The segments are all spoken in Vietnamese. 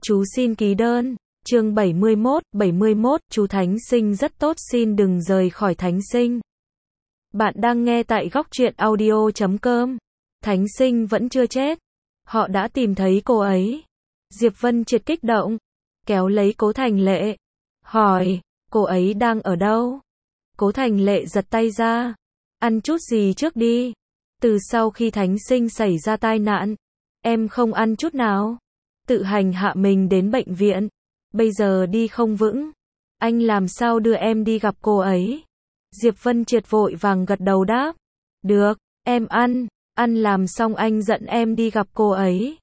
Chú xin ký đơn. Chương 71, chú Thánh Sinh rất tốt, xin đừng rời khỏi Thánh Sinh. Bạn đang nghe tại góc truyện audio.com. Thánh Sinh vẫn chưa chết. Họ đã tìm thấy cô ấy. Diệp Vân Triệt kích động, kéo lấy Cố Thành Lệ, hỏi, cô ấy đang ở đâu? Cố Thành Lệ giật tay ra, ăn chút gì trước đi. Từ sau khi Thánh Sinh xảy ra tai nạn, em không ăn chút nào. Tự hành hạ mình đến bệnh viện. Bây giờ đi không vững. Anh làm sao đưa em đi gặp cô ấy? Diệp Vân Triệt vội vàng gật đầu đáp. Được, em ăn. Ăn làm xong anh dẫn em đi gặp cô ấy.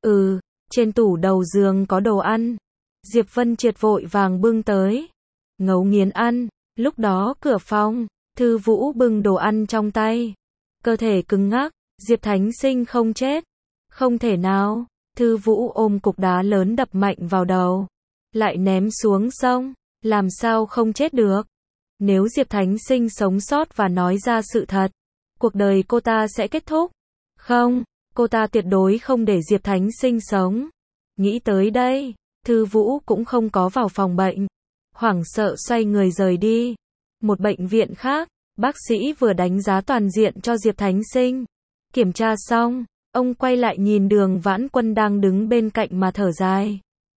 Trên tủ đầu giường có đồ ăn. Diệp Vân Triệt vội vàng bưng tới. Ngấu nghiến ăn. Lúc đó cửa phòng, Thư Vũ bưng đồ ăn trong tay. Cơ thể cứng ngắc. Diệp Thánh Sinh không chết. Không thể nào. Thư Vũ ôm cục đá lớn đập mạnh vào đầu. Lại ném xuống sông. Làm sao không chết được? Nếu Diệp Thánh Sinh sống sót và nói ra sự thật, cuộc đời cô ta sẽ kết thúc. Không, cô ta tuyệt đối không để Diệp Thánh Sinh sống. Nghĩ tới đây, Thư Vũ cũng không có vào phòng bệnh. Hoảng sợ xoay người rời đi. Một bệnh viện khác, bác sĩ vừa đánh giá toàn diện cho Diệp Thánh Sinh. Kiểm tra xong, ông quay lại nhìn Đường Vãn Quân đang đứng bên cạnh mà thở dài.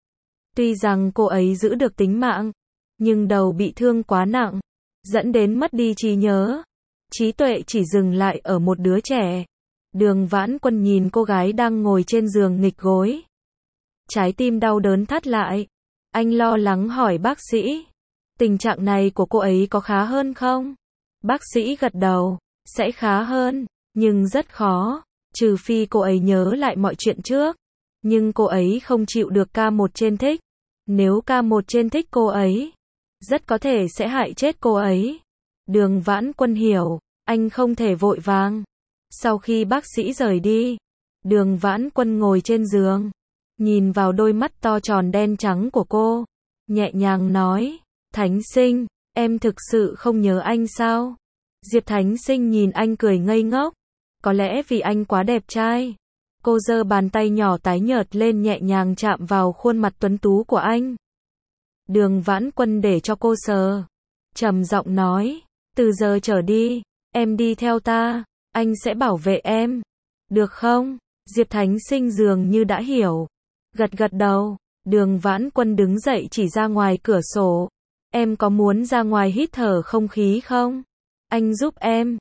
Tuy rằng cô ấy giữ được tính mạng, nhưng đầu bị thương quá nặng, dẫn đến mất đi trí nhớ. Trí tuệ chỉ dừng lại ở một đứa trẻ. Đường Vãn Quân nhìn cô gái đang ngồi trên giường nghịch gối. Trái tim đau đớn thắt lại. Anh lo lắng hỏi bác sĩ. Tình trạng này của cô ấy có khá hơn không? Bác sĩ gật đầu. Sẽ khá hơn, nhưng rất khó. Trừ phi cô ấy nhớ lại mọi chuyện trước. Nhưng cô ấy không chịu được K1 trên thích. Nếu K1 trên thích cô ấy, rất có thể sẽ hại chết cô ấy. Đường Vãn Quân hiểu, anh không thể vội vàng. Sau khi bác sĩ rời đi, Đường Vãn Quân ngồi trên giường, nhìn vào đôi mắt to tròn đen trắng của cô, nhẹ nhàng nói, Thánh Sinh, em thực sự không nhớ anh sao? Diệp Thánh Sinh nhìn anh cười ngây ngốc, có lẽ vì anh quá đẹp trai. Cô giơ bàn tay nhỏ tái nhợt lên nhẹ nhàng chạm vào khuôn mặt tuấn tú của anh. Đường Vãn Quân để cho cô sờ, trầm giọng nói, từ giờ trở đi, em đi theo ta, anh sẽ bảo vệ em. Được không? Diệp Thánh Sinh dường như đã hiểu. Gật gật đầu. Đường Vãn Quân đứng dậy chỉ ra ngoài cửa sổ. Em có muốn ra ngoài hít thở không khí không? Anh giúp em.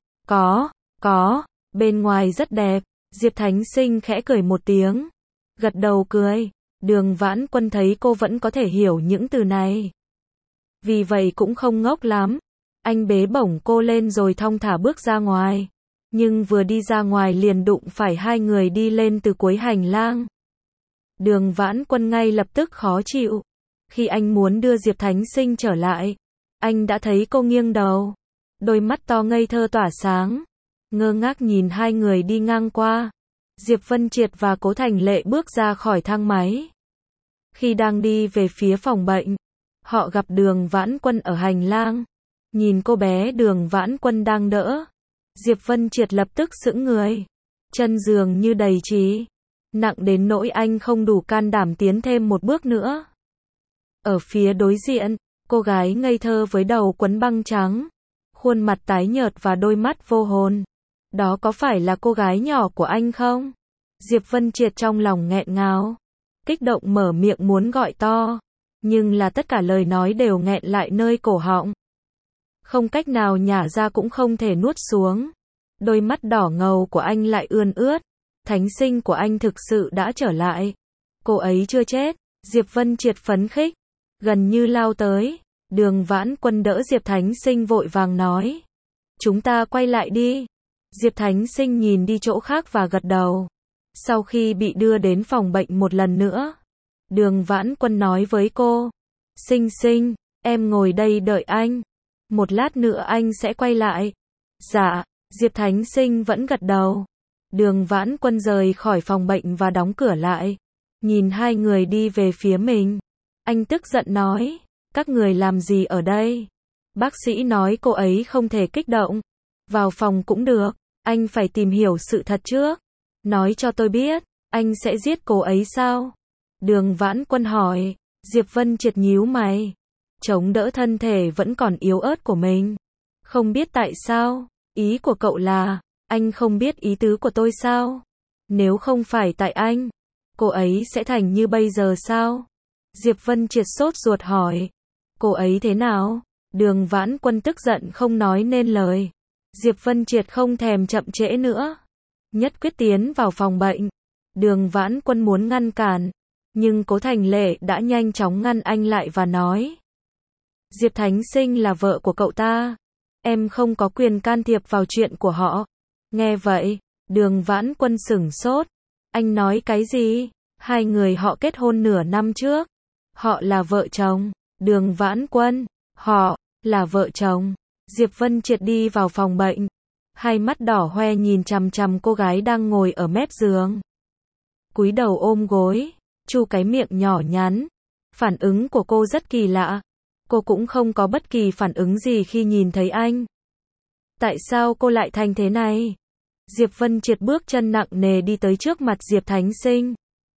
Có. Bên ngoài rất đẹp. Diệp Thánh Sinh khẽ cười một tiếng. Gật đầu cười. Đường Vãn Quân thấy cô vẫn có thể hiểu những từ này. Vì vậy cũng không ngốc lắm. Anh bế bổng cô lên rồi thong thả bước ra ngoài. Nhưng vừa đi ra ngoài liền đụng phải hai người đi lên từ cuối hành lang. Đường Vãn Quân ngay lập tức khó chịu. Khi anh muốn đưa Diệp Thánh Sinh trở lại, anh đã thấy cô nghiêng đầu. Đôi mắt to ngây thơ tỏa sáng. Ngơ ngác nhìn hai người đi ngang qua. Diệp Vân Triệt và Cố Thành Lệ bước ra khỏi thang máy. Khi đang đi về phía phòng bệnh, họ gặp Đường Vãn Quân ở hành lang. Nhìn cô bé Đường Vãn Quân đang đỡ, Diệp Vân Triệt lập tức sững người. Chân dường như đầy trí, nặng đến nỗi anh không đủ can đảm tiến thêm một bước nữa. Ở phía đối diện, cô gái ngây thơ với đầu quấn băng trắng, khuôn mặt tái nhợt và đôi mắt vô hồn. Đó có phải là cô gái nhỏ của anh không? Diệp Vân Triệt trong lòng nghẹn ngào, kích động mở miệng muốn gọi to, nhưng là tất cả lời nói đều nghẹn lại nơi cổ họng. Không cách nào nhả ra cũng không thể nuốt xuống. Đôi mắt đỏ ngầu của anh lại ươn ướt. Thánh Sinh của anh thực sự đã trở lại. Cô ấy chưa chết. Diệp Vân Triệt phấn khích, gần như lao tới. Đường Vãn Quân đỡ Diệp Thánh Sinh vội vàng nói. Chúng ta quay lại đi. Diệp Thánh Sinh nhìn đi chỗ khác và gật đầu. Sau khi bị đưa đến phòng bệnh một lần nữa, Đường Vãn Quân nói với cô. Sinh Sinh, em ngồi đây đợi anh. Một lát nữa anh sẽ quay lại. Dạ, Diệp Thánh Sinh vẫn gật đầu. Đường Vãn Quân rời khỏi phòng bệnh và đóng cửa lại. Nhìn hai người đi về phía mình. Anh tức giận nói, các người làm gì ở đây? Bác sĩ nói cô ấy không thể kích động. Vào phòng cũng được, anh phải tìm hiểu sự thật trước. Nói cho tôi biết, anh sẽ giết cô ấy sao? Đường Vãn Quân hỏi. Diệp Vân Triệt nhíu mày. Chống đỡ thân thể vẫn còn yếu ớt của mình. Không biết tại sao, ý của cậu là, anh không biết ý tứ của tôi sao? Nếu không phải tại anh, cô ấy sẽ thành như bây giờ sao? Diệp Vân Triệt sốt ruột hỏi. Cô ấy thế nào? Đường Vãn Quân tức giận không nói nên lời. Diệp Vân Triệt không thèm chậm trễ nữa. Nhất quyết tiến vào phòng bệnh. Đường Vãn Quân muốn ngăn cản, nhưng Cố Thành Lệ đã nhanh chóng ngăn anh lại và nói. Diệp Thánh Sinh là vợ của cậu ta. Em không có quyền can thiệp vào chuyện của họ. Nghe vậy, Đường Vãn Quân sửng sốt. Anh nói cái gì? Hai người họ kết hôn nửa năm trước. Họ là vợ chồng. Đường Vãn Quân, họ là vợ chồng. Diệp Vân Triệt đi vào phòng bệnh. Hai mắt đỏ hoe nhìn chằm chằm cô gái đang ngồi ở mép giường. Cúi đầu ôm gối, chu cái miệng nhỏ nhắn. Phản ứng của cô rất kỳ lạ. Cô cũng không có bất kỳ phản ứng gì khi nhìn thấy anh. Tại sao cô lại thành thế này? Diệp Vân Triệt bước chân nặng nề đi tới trước mặt Diệp Thánh Sinh.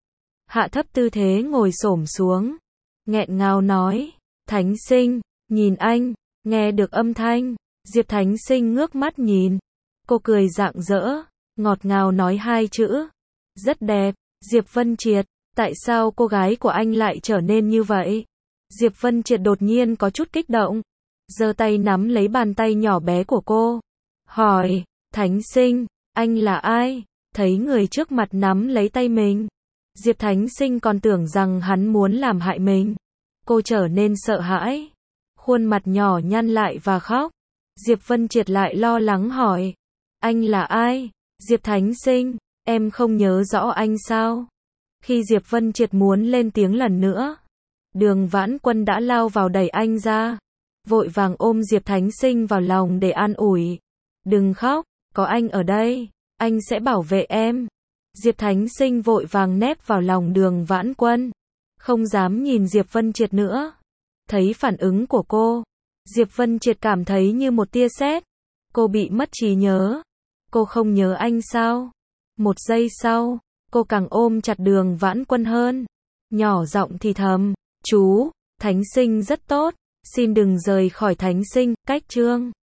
Hạ thấp tư thế ngồi xổm xuống. Nghẹn ngào nói. Thánh Sinh, nhìn anh, nghe được âm thanh. Diệp Thánh Sinh ngước mắt nhìn. Cô cười rạng rỡ, ngọt ngào nói hai chữ. Rất đẹp. Diệp Vân Triệt, tại sao cô gái của anh lại trở nên như vậy? Diệp Vân Triệt đột nhiên có chút kích động. Giơ tay nắm lấy bàn tay nhỏ bé của cô. Hỏi, Thánh Sinh, anh là ai? Thấy người trước mặt nắm lấy tay mình. Diệp Thánh Sinh còn tưởng rằng hắn muốn làm hại mình. Cô trở nên sợ hãi. Khuôn mặt nhỏ nhăn lại và khóc. Diệp Vân Triệt lại lo lắng hỏi. Anh là ai? Diệp Thánh Sinh, em không nhớ rõ anh sao? Khi Diệp Vân Triệt muốn lên tiếng lần nữa, Đường Vãn Quân đã lao vào đẩy anh ra. Vội vàng ôm Diệp Thánh Sinh vào lòng để an ủi. Đừng khóc, có anh ở đây, anh sẽ bảo vệ em. Diệp Thánh Sinh vội vàng nép vào lòng Đường Vãn Quân. Không dám nhìn Diệp Vân Triệt nữa. Thấy phản ứng của cô, Diệp Vân Triệt cảm thấy như một tia sét. Cô bị mất trí nhớ. Cô không nhớ anh sao? Một giây sau, cô càng ôm chặt Đường Vãn Quân hơn. Nhỏ giọng thì thầm. Chú, Thánh Sinh rất tốt. Xin đừng rời khỏi Thánh Sinh. Cách chương